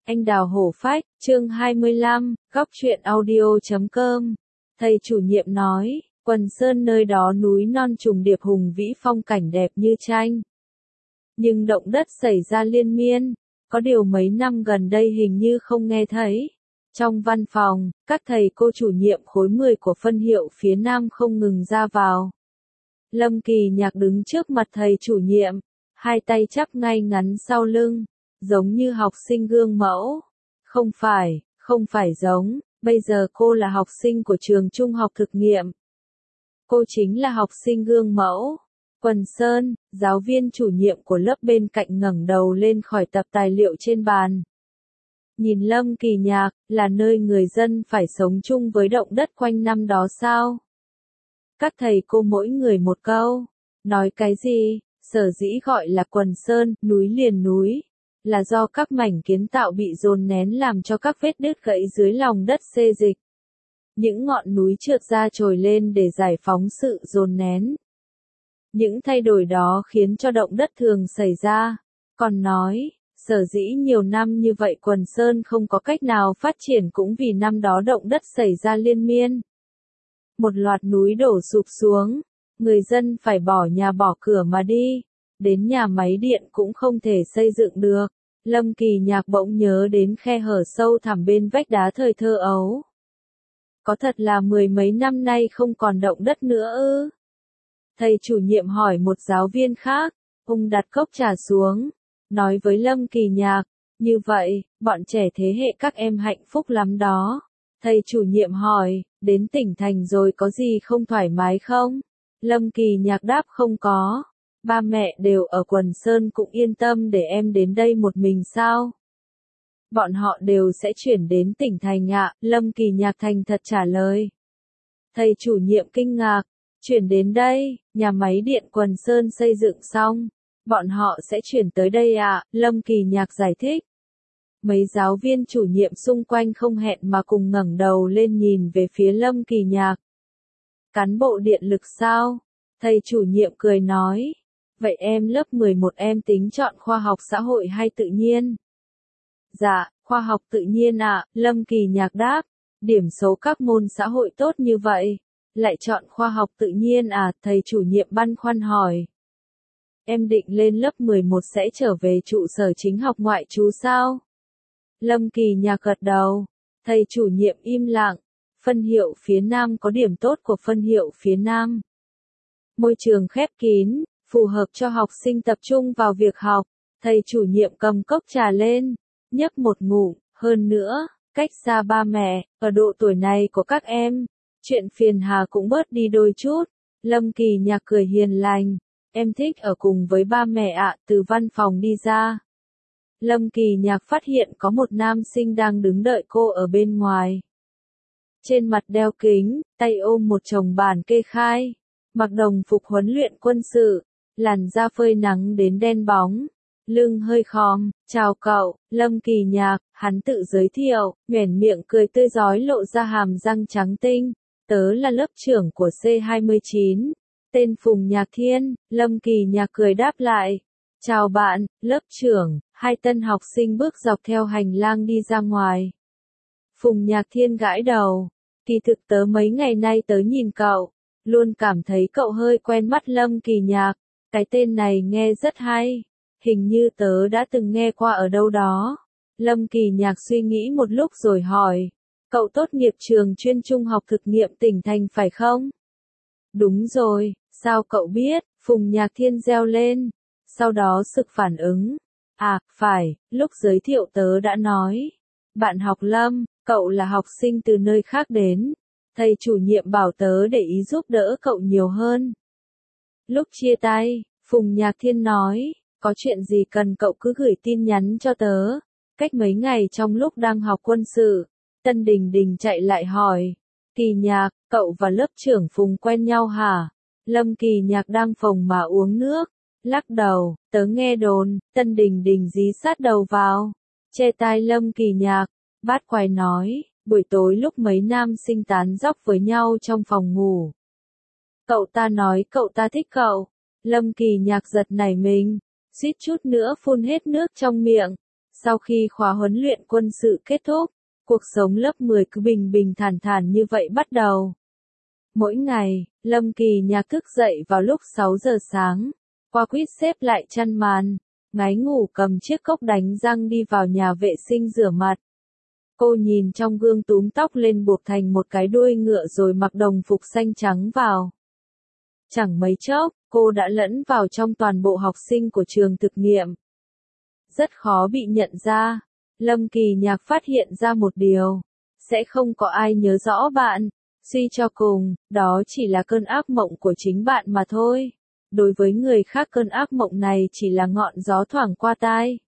Anh đào hổ phách, chương 25, góc truyện audio.com. Thầy chủ nhiệm nói, Quần Sơn nơi đó núi non trùng điệp hùng vĩ phong cảnh đẹp như tranh. Nhưng động đất xảy ra liên miên, có điều mấy năm gần đây hình như không nghe thấy. Trong văn phòng, các thầy cô chủ nhiệm khối 10 của phân hiệu phía Nam không ngừng ra vào. Lâm Kỳ Nhạc đứng trước mặt thầy chủ nhiệm, hai tay chắp ngay ngắn sau lưng, giống như học sinh gương mẫu. Không phải giống, bây giờ cô là học sinh của trường trung học thực nghiệm. Cô chính là học sinh gương mẫu. Quần Sơn, giáo viên chủ nhiệm của lớp bên cạnh ngẩng đầu lên khỏi tập tài liệu trên bàn. Nhìn Lâm Kỳ Nhạc, là nơi người dân phải sống chung với động đất quanh năm đó sao? Các thầy cô mỗi người một câu. Nói cái gì? Sở dĩ gọi là Quần Sơn, núi liền núi, là do các mảnh kiến tạo bị dồn nén làm cho các vết đứt gãy dưới lòng đất xê dịch. Những ngọn núi trượt ra trồi lên để giải phóng sự dồn nén. Những thay đổi đó khiến cho động đất thường xảy ra. Còn nói, sở dĩ nhiều năm như vậy Quần Sơn không có cách nào phát triển cũng vì năm đó động đất xảy ra liên miên. Một loạt núi đổ sụp xuống, người dân phải bỏ nhà bỏ cửa mà đi, đến nhà máy điện cũng không thể xây dựng được. Lâm Kỳ Nhạc bỗng nhớ đến khe hở sâu thẳm bên vách đá thời thơ ấu. Có thật là mười mấy năm nay không còn động đất nữa ư? Thầy chủ nhiệm hỏi một giáo viên khác, ông đặt cốc trà xuống, nói với Lâm Kỳ Nhạc, như vậy, bọn trẻ thế hệ các em hạnh phúc lắm đó. Thầy chủ nhiệm hỏi, đến tỉnh thành rồi có gì không thoải mái không? Lâm Kỳ Nhạc đáp không có. Ba mẹ đều ở Quần Sơn cũng yên tâm để em đến đây một mình sao? Bọn họ đều sẽ chuyển đến tỉnh thành ạ, Lâm Kỳ Nhạc thành thật trả lời. Thầy chủ nhiệm kinh ngạc, chuyển đến đây, nhà máy điện Quần Sơn xây dựng xong, bọn họ sẽ chuyển tới đây ạ, Lâm Kỳ Nhạc giải thích. Mấy giáo viên chủ nhiệm xung quanh không hẹn mà cùng ngẩng đầu lên nhìn về phía Lâm Kỳ Nhạc. Cán bộ điện lực sao? Thầy chủ nhiệm cười nói. Vậy em lớp 11 em tính chọn khoa học xã hội hay tự nhiên? Dạ, khoa học tự nhiên ạ, Lâm Kỳ Nhạc đáp. Điểm số các môn xã hội tốt như vậy, lại chọn khoa học tự nhiên à? Thầy chủ nhiệm băn khoăn hỏi. Em định lên lớp 11 sẽ trở về trụ sở chính học ngoại trú sao? Lâm Kỳ Nhạc gật đầu. Thầy chủ nhiệm im lặng. Phân hiệu phía Nam có điểm tốt của phân hiệu phía Nam. Môi trường khép kín, phù hợp cho học sinh tập trung vào việc học. Thầy chủ nhiệm cầm cốc trà lên, nhấp một ngụm. Hơn nữa, cách xa ba mẹ, ở độ tuổi này của các em, chuyện phiền hà cũng bớt đi đôi chút. Lâm Kỳ Nhạc cười hiền lành. Em thích ở cùng với ba mẹ ạ. Từ văn phòng đi ra, Lâm Kỳ Nhạc phát hiện có một nam sinh đang đứng đợi cô ở bên ngoài. Trên mặt đeo kính, tay ôm một chồng bản kê khai, mặc đồng phục huấn luyện quân sự, làn da phơi nắng đến đen bóng, lưng hơi khom. Chào cậu, Lâm Kỳ Nhạc, hắn tự giới thiệu, nhoẻn miệng cười tươi rói lộ ra hàm răng trắng tinh. Tớ là lớp trưởng của C29, tên Phùng Nhạc Thiên. Lâm Kỳ Nhạc cười đáp lại. Chào bạn, lớp trưởng. Hai tân học sinh bước dọc theo hành lang đi ra ngoài. Phùng Nhạc Thiên gãi đầu. Kỳ thực tớ mấy ngày nay tớ nhìn cậu, luôn cảm thấy cậu hơi quen mắt. Lâm Kỳ Nhạc, cái tên này nghe rất hay, hình như tớ đã từng nghe qua ở đâu đó. Lâm Kỳ Nhạc suy nghĩ một lúc rồi hỏi, cậu tốt nghiệp trường chuyên trung học thực nghiệm tỉnh thành phải không? Đúng rồi, sao cậu biết? Phùng Nhạc Thiên reo lên, sau đó sực phản ứng. À, phải, lúc giới thiệu tớ đã nói. Bạn học Lâm, cậu là học sinh từ nơi khác đến. Thầy chủ nhiệm bảo tớ để ý giúp đỡ cậu nhiều hơn. Lúc chia tay, Phùng Nhạc Thiên nói, có chuyện gì cần cậu cứ gửi tin nhắn cho tớ. Cách mấy ngày trong lúc đang học quân sự, Tân Đình Đình chạy lại hỏi. Kỳ Nhạc, cậu và lớp trưởng Phùng quen nhau hả? Lâm Kỳ Nhạc đang phồng mà uống nước. Lắc đầu, tớ nghe đồn. Tân Đình Đình dí sát đầu vào, che tai Lâm Kỳ Nhạc. Bát Quái nói, buổi tối lúc mấy nam sinh tán dóc với nhau trong phòng ngủ. Cậu ta nói cậu ta thích cậu. Lâm Kỳ Nhạc giật nảy mình, suýt chút nữa phun hết nước trong miệng. Sau khi khóa huấn luyện quân sự kết thúc, cuộc sống lớp 10 cứ bình bình thản thản như vậy bắt đầu. Mỗi ngày, Lâm Kỳ Nhạc thức dậy vào lúc 6 giờ sáng, qua quýt xếp lại chăn màn, ngái ngủ cầm chiếc cốc đánh răng đi vào nhà vệ sinh rửa mặt. Cô nhìn trong gương túm tóc lên buộc thành một cái đuôi ngựa rồi mặc đồng phục xanh trắng vào. Chẳng mấy chốc, cô đã lẫn vào trong toàn bộ học sinh của trường thực nghiệm. Rất khó bị nhận ra. Lâm Kỳ Nhạc phát hiện ra một điều. Sẽ không có ai nhớ rõ bạn. Suy cho cùng, đó chỉ là cơn ác mộng của chính bạn mà thôi. Đối với người khác cơn ác mộng này chỉ là ngọn gió thoảng qua tai.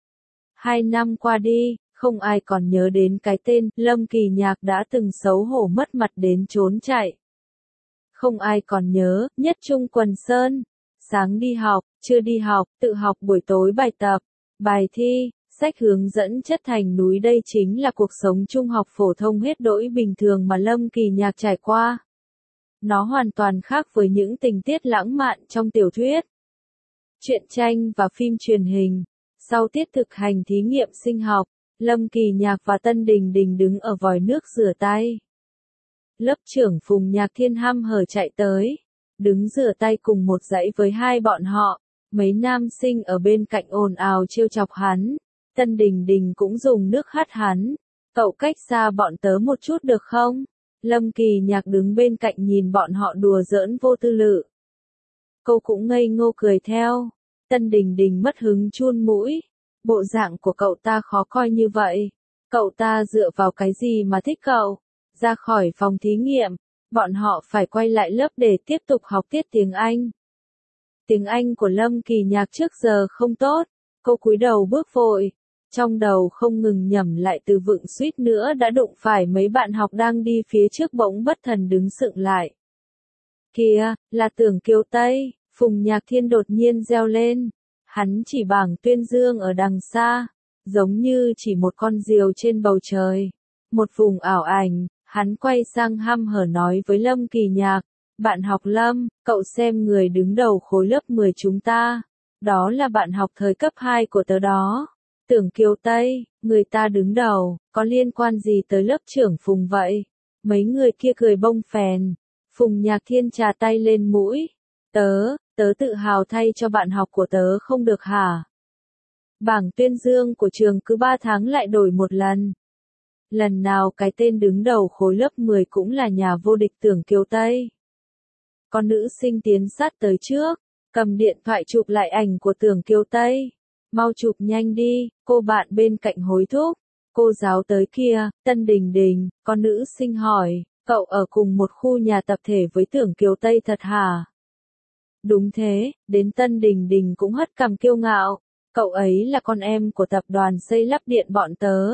2 năm qua đi, không ai còn nhớ đến cái tên Lâm Kỳ Nhạc đã từng xấu hổ mất mặt đến trốn chạy. Không ai còn nhớ, Nhất Trung Quần Sơn. Sáng đi học, trưa đi học, tự học buổi tối bài tập, bài thi, sách hướng dẫn chất thành núi. Đây chính là cuộc sống trung học phổ thông hết đỗi bình thường mà Lâm Kỳ Nhạc trải qua. Nó hoàn toàn khác với những tình tiết lãng mạn trong tiểu thuyết, truyện tranh và phim truyền hình. Sau tiết thực hành thí nghiệm sinh học, Lâm Kỳ Nhạc và Tân Đình Đình đứng ở vòi nước rửa tay. Lớp trưởng Phùng Nhạc Thiên hăm hở chạy tới, đứng rửa tay cùng một dãy với hai bọn họ. Mấy nam sinh ở bên cạnh ồn ào trêu chọc hắn. Tân Đình Đình cũng dùng nước hắt hắn. Cậu cách xa bọn tớ một chút được không? Lâm Kỳ Nhạc đứng bên cạnh nhìn bọn họ đùa giỡn vô tư lự. Cô cũng ngây ngô cười theo. Tân Đình Đình mất hứng chun mũi. Bộ dạng của cậu ta khó coi như vậy. Cậu ta dựa vào cái gì mà thích cậu? Ra khỏi phòng thí nghiệm, bọn họ phải quay lại lớp để tiếp tục học tiết tiếng Anh. Tiếng Anh của Lâm Kỳ Nhạc trước giờ không tốt. Cô cúi đầu bước vội. Trong đầu không ngừng nhẩm lại từ vựng, suýt nữa đã đụng phải mấy bạn học đang đi phía trước bỗng bất thần đứng sững lại. Kìa, là Tưởng Kiều Tây, Phùng Nhạc Thiên đột nhiên reo lên. Hắn chỉ bảng tuyên dương ở đằng xa, giống như chỉ một con diều trên bầu trời. Một vùng ảo ảnh, hắn quay sang hăm hở nói với Lâm Kỳ Nhạc. Bạn học Lâm, cậu xem người đứng đầu khối lớp 10 chúng ta. Đó là bạn học thời cấp 2 của tớ đó. Tưởng Kiều Tây, người ta đứng đầu, có liên quan gì tới lớp trưởng Phùng vậy? Mấy người kia cười bông phèn. Phùng Nhạc Thiên trà tay lên mũi. Tớ tự hào thay cho bạn học của tớ không được hả? Bảng tuyên dương của trường cứ 3 tháng lại đổi một lần. Lần nào cái tên đứng đầu khối lớp 10 cũng là nhà vô địch Tưởng Kiều Tây. Con nữ sinh tiến sát tới trước, cầm điện thoại chụp lại ảnh của Tưởng Kiều Tây. Mau chụp nhanh đi, cô bạn bên cạnh hối thúc. Cô giáo tới kia, Tân Đình Đình, con nữ sinh hỏi, cậu ở cùng một khu nhà tập thể với Tưởng Kiều Tây thật hả? Đúng thế, đến Tân Đình Đình cũng hất cằm kiêu ngạo. Cậu ấy là con em của tập đoàn xây lắp điện bọn tớ.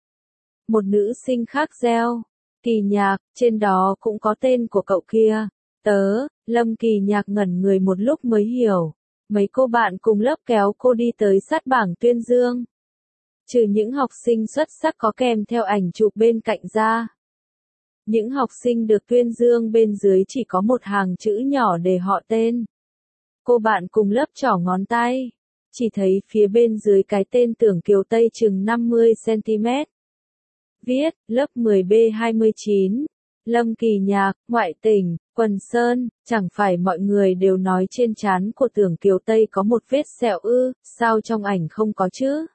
Một nữ sinh khác reo. Kỳ Nhạc, trên đó cũng có tên của cậu kia. Lâm Kỳ Nhạc ngẩn người một lúc mới hiểu. Mấy cô bạn cùng lớp kéo cô đi tới sát bảng tuyên dương. Trừ những học sinh xuất sắc có kèm theo ảnh chụp bên cạnh ra. Những học sinh được tuyên dương bên dưới chỉ có một hàng chữ nhỏ để họ tên. Cô bạn cùng lớp trỏ ngón tay. Chỉ thấy phía bên dưới cái tên Tưởng Kiều Tây chừng 50cm. Viết, lớp 10B29. Lâm Kỳ Nhạc, ngoại tỉnh, Quần Sơn. Chẳng phải mọi người đều nói trên trán của Tưởng Kiều Tây có một vết sẹo ư, sao trong ảnh không có chứ?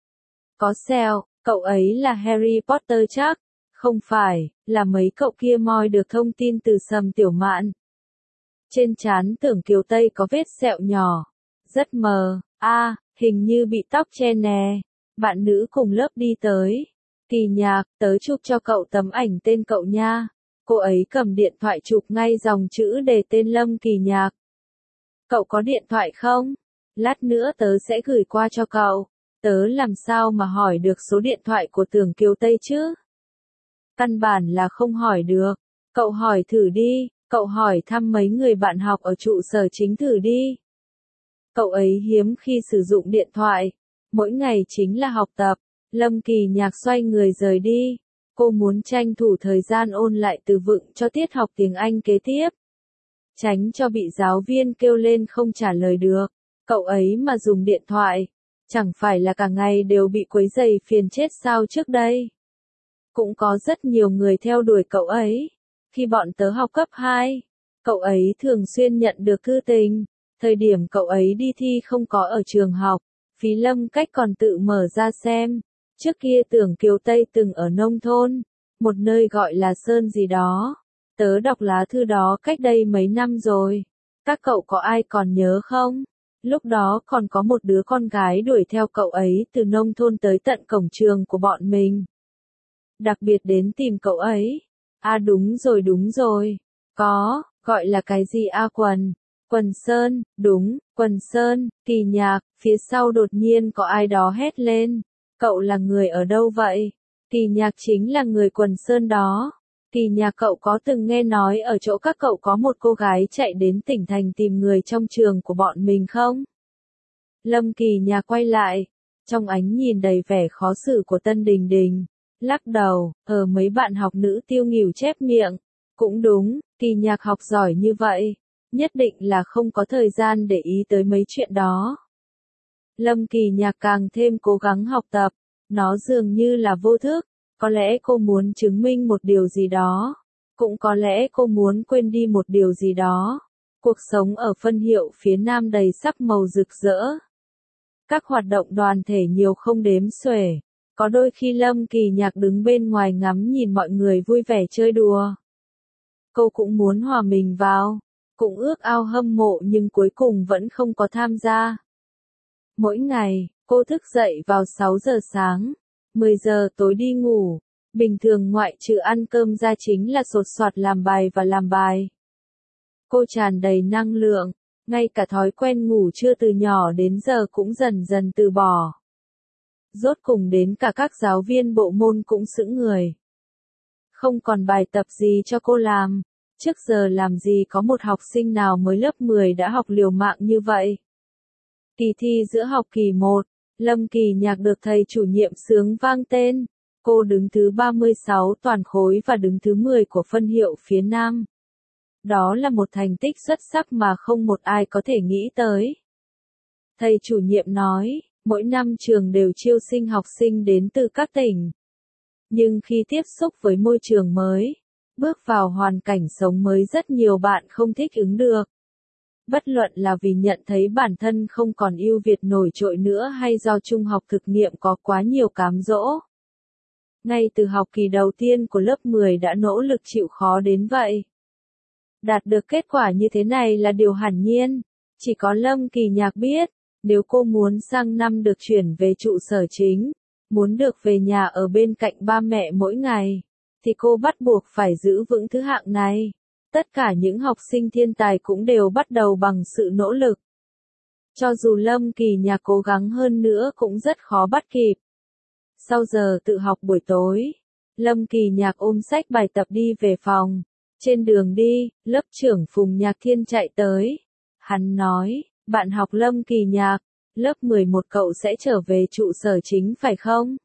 Có sẹo, cậu ấy là Harry Potter chắc? Không phải, là mấy cậu kia moi được thông tin từ Sầm Tiểu Mạn. Trên trán Tưởng Kiều Tây có vết sẹo nhỏ, rất mờ, hình như bị tóc che nè. Bạn nữ cùng lớp đi tới. Kỳ Nhạc, tớ chụp cho cậu tấm ảnh tên cậu nha. Cô ấy cầm điện thoại chụp ngay dòng chữ đề tên Lâm Kỳ Nhạc. Cậu có điện thoại không? Lát nữa tớ sẽ gửi qua cho cậu. Tớ làm sao mà hỏi được số điện thoại của Tưởng Kiều Tây chứ? Căn bản là không hỏi được. Cậu hỏi thử đi, cậu hỏi thăm mấy người bạn học ở trụ sở chính thử đi. Cậu ấy hiếm khi sử dụng điện thoại. Mỗi ngày chính là học tập. Lâm Kỳ Nhạc xoay người rời đi. Cô muốn tranh thủ thời gian ôn lại từ vựng cho tiết học tiếng Anh kế tiếp. Tránh cho bị giáo viên kêu lên không trả lời được. Cậu ấy mà dùng điện thoại, Chẳng phải là cả ngày đều bị quấy rầy phiền chết sao trước đây. Cũng có rất nhiều người theo đuổi cậu ấy. Khi bọn tớ học cấp 2, cậu ấy thường xuyên nhận được thư tình. Thời điểm cậu ấy đi thi không có ở trường học, Phí Lâm Cách còn tự mở ra xem. Trước kia Tưởng Kiều Tây từng ở nông thôn, một nơi gọi là Sơn gì đó. Tớ đọc lá thư đó cách đây mấy năm rồi. Các cậu có ai còn nhớ không? Lúc đó còn có một đứa con gái đuổi theo cậu ấy từ nông thôn tới tận cổng trường của bọn mình. Đặc biệt đến tìm cậu ấy. À đúng rồi. Có, gọi là cái gì Quần Sơn, đúng, Quần Sơn, Kỳ Nhạc, phía sau đột nhiên có ai đó hét lên. Cậu là người ở đâu vậy? Kỳ Nhạc chính là người Quần Sơn đó. Kỳ Nhạc cậu có từng nghe nói ở chỗ các cậu có một cô gái chạy đến tỉnh thành tìm người trong trường của bọn mình không? Lâm Kỳ Nhạc quay lại, trong ánh nhìn đầy vẻ khó xử của Tân Đình Đình. Lắc đầu, mấy bạn học nữ Tiêu Nghỉu chép miệng. Cũng đúng, Kỳ Nhạc học giỏi như vậy, nhất định là không có thời gian để ý tới mấy chuyện đó. Lâm Kỳ Nhạc càng thêm cố gắng học tập, nó dường như là vô thức, có lẽ cô muốn chứng minh một điều gì đó, cũng có lẽ cô muốn quên đi một điều gì đó. Cuộc sống ở phân hiệu phía Nam đầy sắc màu rực rỡ. Các hoạt động đoàn thể nhiều không đếm xuể. Có đôi khi Lâm Kỳ Nhạc đứng bên ngoài ngắm nhìn mọi người vui vẻ chơi đùa. Cô cũng muốn hòa mình vào, cũng ước ao hâm mộ nhưng cuối cùng vẫn không có tham gia. Mỗi ngày, cô thức dậy vào 6 giờ sáng, 10 giờ tối đi ngủ. Bình thường ngoại trừ ăn cơm ra chính là sột soạt làm bài và làm bài. Cô tràn đầy năng lượng, ngay cả thói quen ngủ trưa từ nhỏ đến giờ cũng dần dần từ bỏ. Rốt cùng đến cả các giáo viên bộ môn cũng sững người. Không còn bài tập gì cho cô làm. Trước giờ làm gì có một học sinh nào mới lớp 10 đã học liều mạng như vậy. Kỳ thi giữa học kỳ 1, Lâm Kỳ Nhạc được thầy chủ nhiệm xướng vang tên. Cô đứng thứ 36 toàn khối và đứng thứ 10 của phân hiệu phía Nam. Đó là một thành tích xuất sắc mà không một ai có thể nghĩ tới. Thầy chủ nhiệm nói, mỗi năm trường đều chiêu sinh học sinh đến từ các tỉnh. Nhưng khi tiếp xúc với môi trường mới, bước vào hoàn cảnh sống mới rất nhiều bạn không thích ứng được. Bất luận là vì nhận thấy bản thân không còn ưu việt nổi trội nữa hay do trung học thực nghiệm có quá nhiều cám dỗ. Ngay từ học kỳ đầu tiên của lớp 10 đã nỗ lực chịu khó đến vậy. Đạt được kết quả như thế này là điều hiển nhiên, chỉ có Lâm Kỳ Nhạc biết, nếu cô muốn sang năm được chuyển về trụ sở chính, muốn được về nhà ở bên cạnh ba mẹ mỗi ngày, thì cô bắt buộc phải giữ vững thứ hạng này. Tất cả những học sinh thiên tài cũng đều bắt đầu bằng sự nỗ lực. Cho dù Lâm Kỳ Nhạc cố gắng hơn nữa cũng rất khó bắt kịp. Sau giờ tự học buổi tối, Lâm Kỳ Nhạc ôm sách bài tập đi về phòng. Trên đường đi, lớp trưởng Phùng Nhạc Thiên chạy tới. Hắn nói, bạn học Lâm Kỳ Nhạc, lớp 11 cậu sẽ trở về trụ sở chính phải không?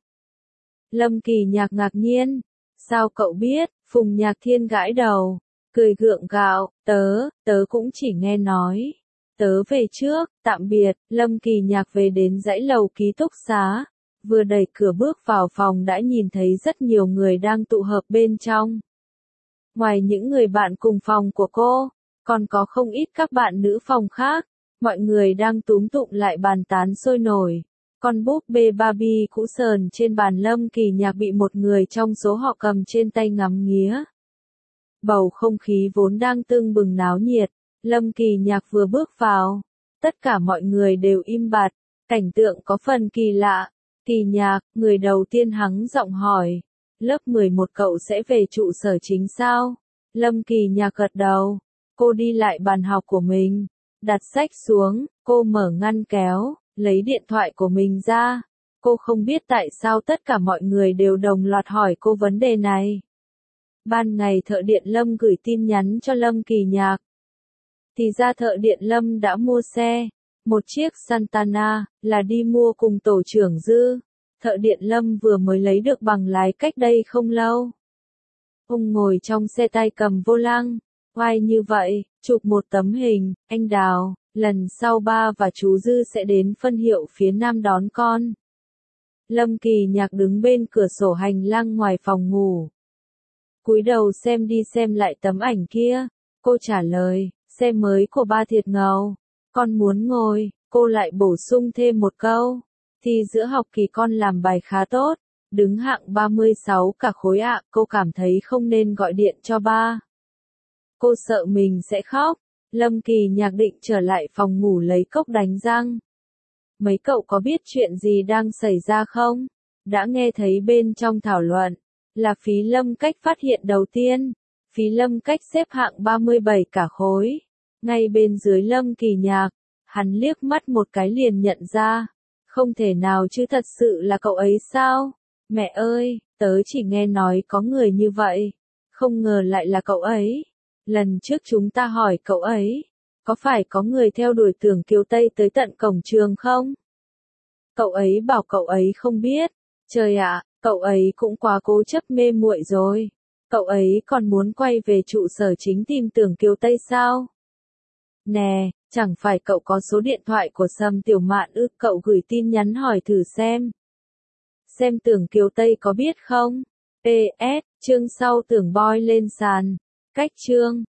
Lâm Kỳ Nhạc ngạc nhiên. Sao cậu biết? Phùng Nhạc Thiên gãi đầu, cười gượng gạo, tớ cũng chỉ nghe nói. Tớ về trước, tạm biệt. Lâm Kỳ Nhạc về đến dãy lầu ký túc xá. Vừa đẩy cửa bước vào phòng đã nhìn thấy rất nhiều người đang tụ hợp bên trong. Ngoài những người bạn cùng phòng của cô, còn có không ít các bạn nữ phòng khác. Mọi người đang túm tụm lại bàn tán sôi nổi. Con búp bê Barbie cũ sờn trên bàn Lâm Kỳ Nhạc bị một người trong số họ cầm trên tay ngắm nghía. Bầu không khí vốn đang tưng bừng náo nhiệt, Lâm Kỳ Nhạc vừa bước vào, tất cả mọi người đều im bặt, cảnh tượng có phần kỳ lạ. Kỳ Nhạc, người đầu tiên hắng giọng hỏi, lớp 11 cậu sẽ về trụ sở chính sao? Lâm Kỳ Nhạc gật đầu, cô đi lại bàn học của mình, đặt sách xuống, cô mở ngăn kéo, lấy điện thoại của mình ra. Cô không biết tại sao tất cả mọi người đều đồng loạt hỏi cô vấn đề này. Ban ngày thợ điện Lâm gửi tin nhắn cho Lâm Kỳ Nhạc. Thì ra thợ điện Lâm đã mua xe, một chiếc Santana, là đi mua cùng tổ trưởng Dư. Thợ điện Lâm vừa mới lấy được bằng lái cách đây không lâu. Ông ngồi trong xe tay cầm vô lăng, oai như vậy, chụp một tấm hình, anh Đào, Lần sau ba và chú Dư sẽ đến phân hiệu phía nam đón con. Lâm Kỳ Nhạc đứng bên cửa sổ hành lang ngoài phòng ngủ. Cúi đầu xem đi xem lại tấm ảnh kia. Cô trả lời, xe mới của ba thiệt ngầu. Con muốn ngồi, cô lại bổ sung thêm một câu. Thì giữa học kỳ con làm bài khá tốt. Đứng hạng 36 cả khối ạ, cô cảm thấy không nên gọi điện cho ba. Cô sợ mình sẽ khóc. Lâm Kỳ Nhạc định trở lại phòng ngủ lấy cốc đánh răng. Mấy cậu có biết chuyện gì đang xảy ra không? Đã nghe thấy bên trong thảo luận, là Phí Lâm Cách phát hiện đầu tiên. Phí Lâm Cách xếp hạng 37 cả khối. Ngay bên dưới Lâm Kỳ Nhạc, hắn liếc mắt một cái liền nhận ra. Không thể nào chứ, thật sự là cậu ấy sao? Mẹ ơi, tớ chỉ nghe nói có người như vậy. Không ngờ lại là cậu ấy. Lần trước chúng ta hỏi cậu ấy, có phải có người theo đuổi Tưởng Kiều Tây tới tận cổng trường không? Cậu ấy bảo cậu ấy không biết. Trời ạ, cậu ấy cũng quá cố chấp mê muội rồi. Cậu ấy còn muốn quay về trụ sở chính tìm Tưởng Kiều Tây sao? Nè, chẳng phải cậu có số điện thoại của Sầm Tiểu Mạn ư? Cậu gửi tin nhắn hỏi thử xem. Xem Tưởng Kiều Tây có biết không? PS, chương sau Tưởng Boy lên sàn. Cách chương